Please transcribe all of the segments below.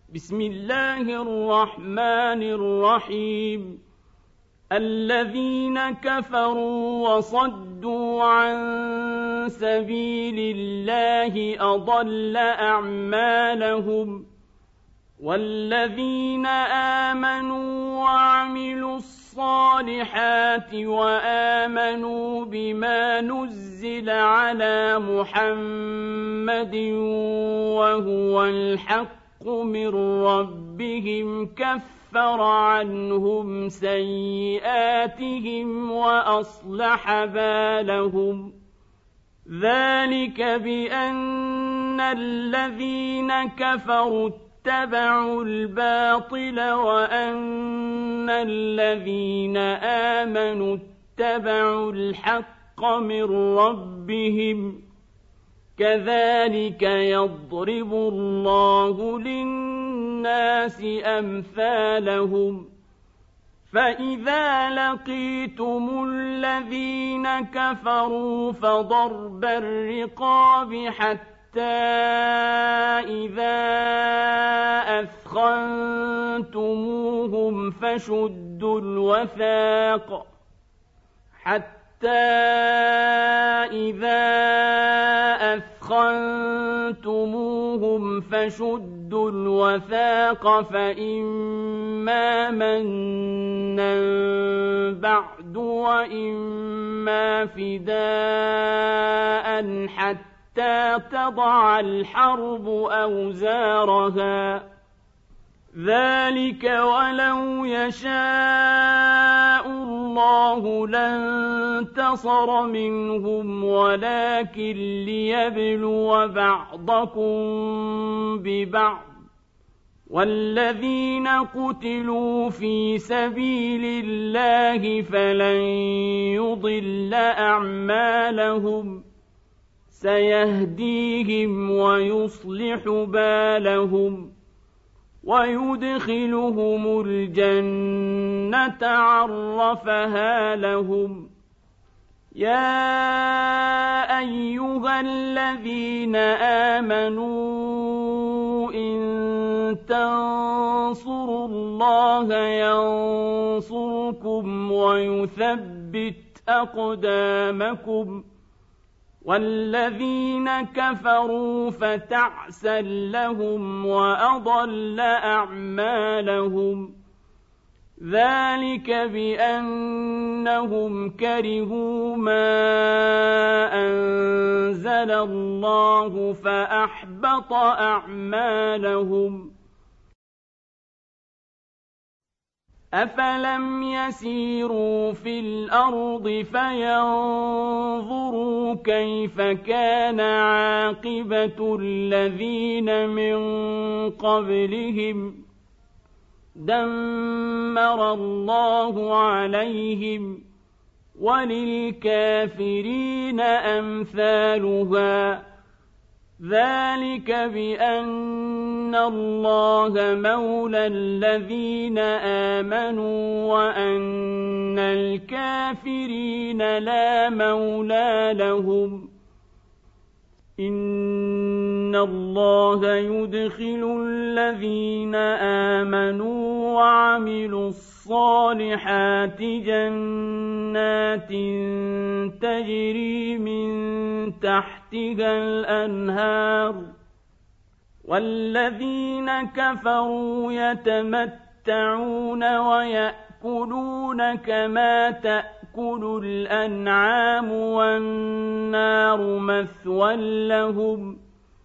بسم الله الرحمن الرحيم الذين كفروا وصدوا عن سبيل الله أضل أعمالهم والذين آمنوا وعملوا الصالحات وآمنوا بما نزل على محمد وهو الحق من ربهم كفر عنهم سيئاتهم وأصلح بالهم ذلك بأن الذين كفروا اتبعوا الباطل وأن الذين آمنوا اتبعوا الحق من ربهم كذلك يضرب الله للناس أمثالهم فإذا لقيتم الذين كفروا فضرب الرقاب حتى إذا أثخنتموهم فشدوا الوثاق فإما منا بعد وإما فداء حتى تضع الحرب أوزارها ذلك ولو يشاء الله لانتصر منهم ولكن ليبلو بعضكم ببعض والذين قتلوا في سبيل الله فلن يضل أعمالهم سيهديهم ويصلح بالهم ويدخلهم الجنة عرفها لهم يا أيها الذين آمنوا إن تنصروا الله ينصركم ويثبت أقدامكم والذين كفروا فتعسا لهم وأضل أعمالهم ذلك بأنهم كرهوا ما أنزل الله فأحبط أعمالهم أفلم يسيروا في الأرض فينظروا كيف كان عاقبة الذين من قبلهم دمر الله عليهم وللكافرين أمثالها ذلك بأن الله مولى الذين آمنوا وأن الكافرين لا مولى لهم إن الله يدخل الذين آمنوا وعملوا الصالحات جنات تجري من تحتها الأنهار والذين كفروا يتمتعون ويأكلون كما تأكل الأنعام والنار مثوى لهم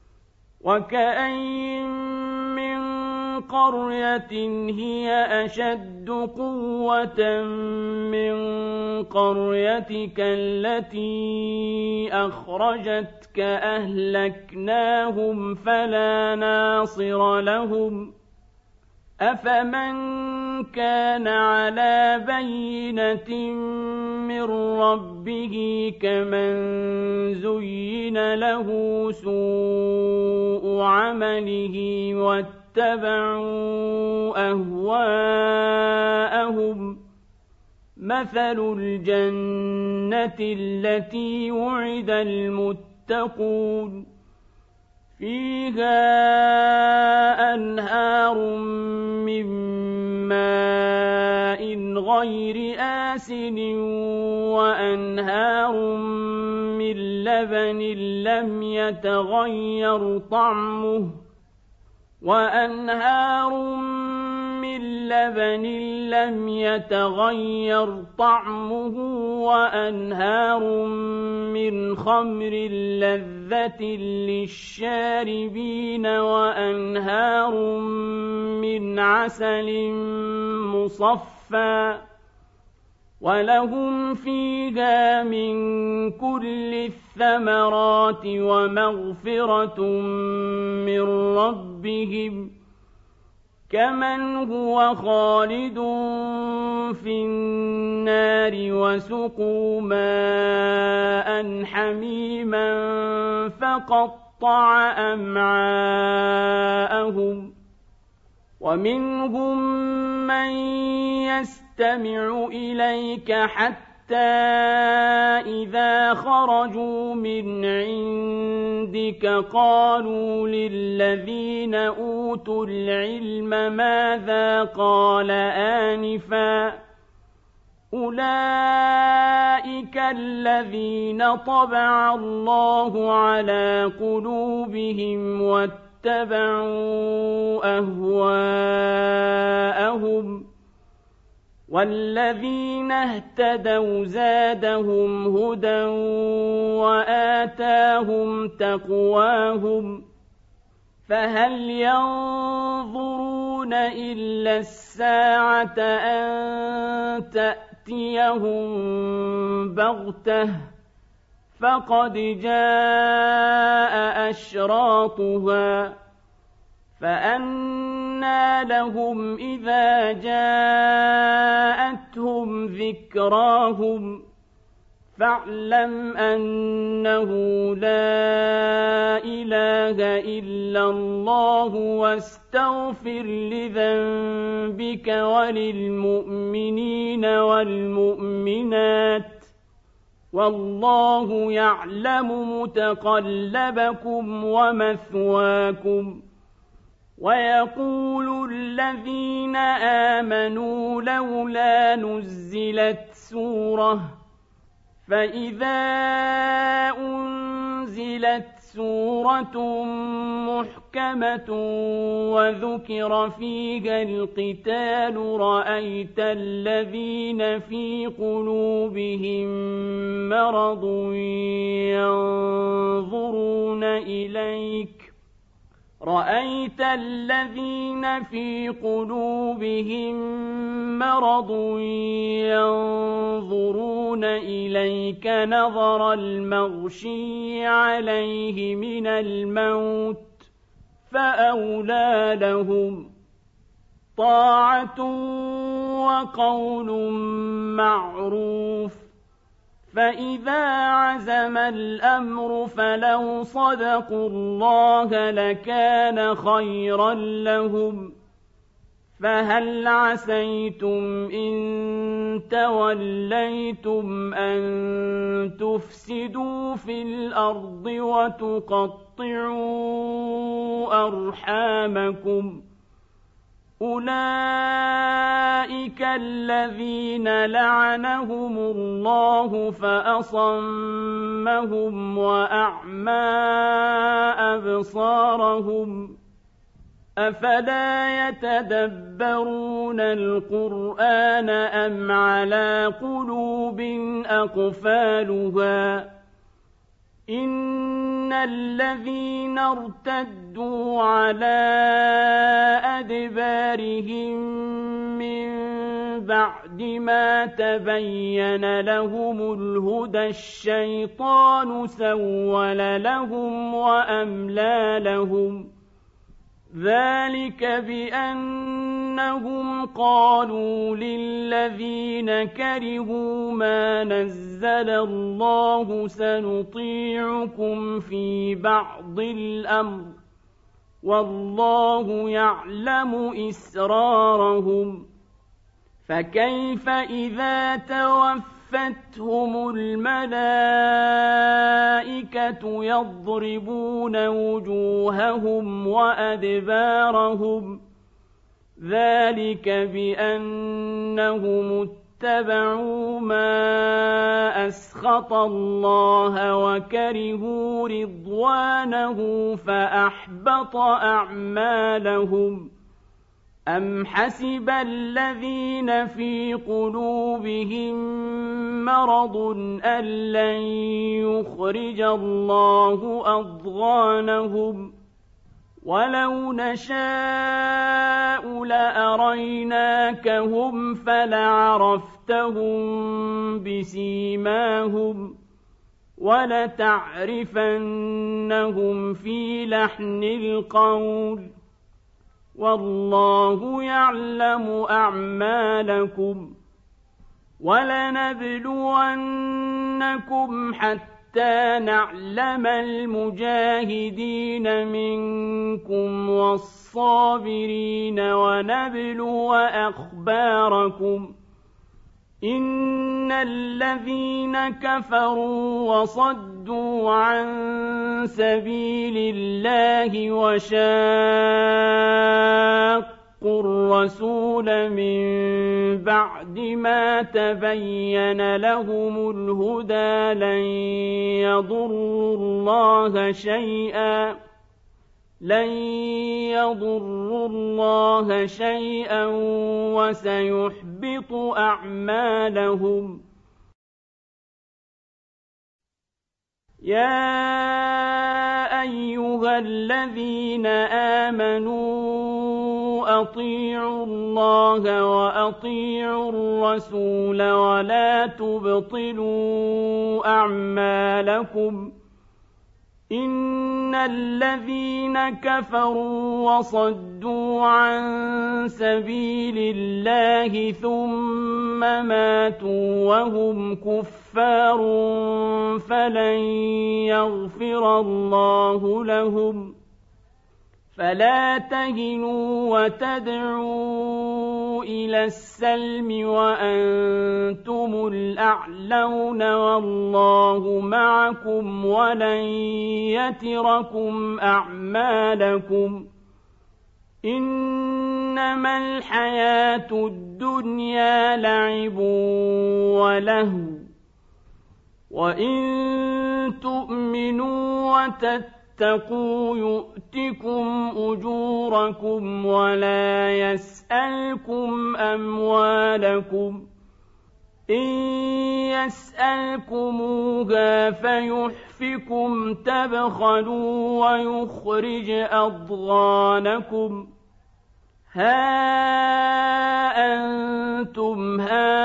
وكأين من قرية هي أشد قوة من قريتك التي أخرجتك أهلكناهم فلا ناصر لهم أفمن كان على بينة من ربه كمن زين له سوء عمله واتبعوا أهواءهم مثل الجنة التي وعد المتقون فيها أنهار عسل وأنهار من لبن لم يتغير طعمه وأنهار من خمر لذة للشاربين وأنهار من عسل مصفى ولهم فيها من كل الثمرات ومغفرة من ربهم كمن هو خالد في النار وسقوا ماء حميما فقطع أمعاءهم ومنهم من يستمع إليك حتى إذا خرجوا من عندك قالوا للذين أوتوا العلم ماذا قال آنفا أولئك الذين طبع الله على قلوبهم واتبعوا أهواءهم والذين اهتدوا زادهم هدى وآتاهم تقواهم فهل ينظرون إلا الساعة أن تأتيهم بغتة فقد جاء أشراطها فأنى لهم إذا جاءتهم ذكراهم فاعلم أنه لا إله إلا الله واستغفر لذنبك وللمؤمنين والمؤمنات والله يعلم متقلبكم ومثواكم ويقول الذين آمنوا لولا نزلت سورة فإذا أنزلت سورة محكمة وذكر فيها القتال رأيت الذين في قلوبهم مرض ينظرون إليك نظر المغشي عليه من الموت فأولى لهم طاعة وقول معروف فإذا عزم الأمر فلو صدقوا الله لكان خيرا لهم فهل عسيتم إن توليتم أن تفسدوا في الأرض وتقطعوا أرحامكم أولئك الذين لعنهم الله فأصمهم وأعمى أبصارهم أفلا يتدبرون القرآن أم على قلوب أقفالها إن الذين ارتدوا على أدبارهم من بعد ما تبين لهم الهدى الشيطان سول لهم وأملى لهم ذلك بأنهم قالوا للذين كرهوا ما نزل الله سنطيعكم في بعض الأمر والله يعلم إسرارهم فكيف إذا توفتهم الملائكة يضربون وجوههم وأدبارهم ذلك بأنهم واتبعوا ما أسخط الله وكرهوا رضوانه فأحبط أعمالهم أم حسب الذين في قلوبهم مرض أن لن يخرج الله أضغانهم ولو نشاء لأريناكهم فلعرفتهم بسيماهم ولتعرفنهم في لحن القول والله يعلم أعمالكم ولنبلونكم حتى نعلم المجاهدين منكم والصابرين ونبلو أخباركم إن الذين كفروا وصدوا عن سبيل الله وشاقوا الرسول من بعد ما تبين لهم الهدى لن يضروا الله شيئا وسيحبط أعمالهم يا أيها الذين آمنوا أطيعوا الله وأطيعوا الرسول ولا تبطلوا أعمالكم إن الذين كفروا وصدوا عن سبيل الله ثم ماتوا وهم كفار فلن يغفر الله لهم فلا تهنوا وتدعوا إلى السلم وأنتم الأعلون والله معكم ولن يتركم أعمالكم إنما الحياة الدنيا لعب ولهو وإن تؤمنوا وتتقوا يؤتكم أجوركم ولا يسألكم أموالكم إن يسألكموها فيحفكم تبخلوا ويخرج أضغانكم ها أنتم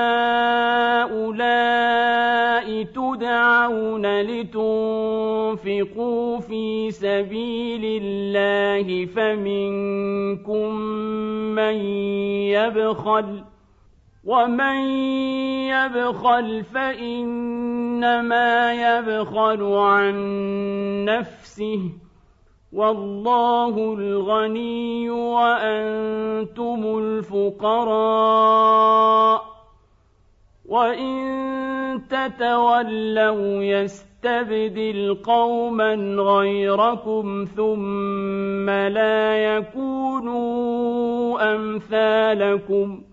هؤلاء تدعون لتنفقوا في سبيل الله فمنكم من يبخل ومن يبخل فإنما يبخل عن نفسه والله الغني وأنتم الفقراء وإن تتولوا يستبدل قوما غيركم ثم لا يكونوا أمثالكم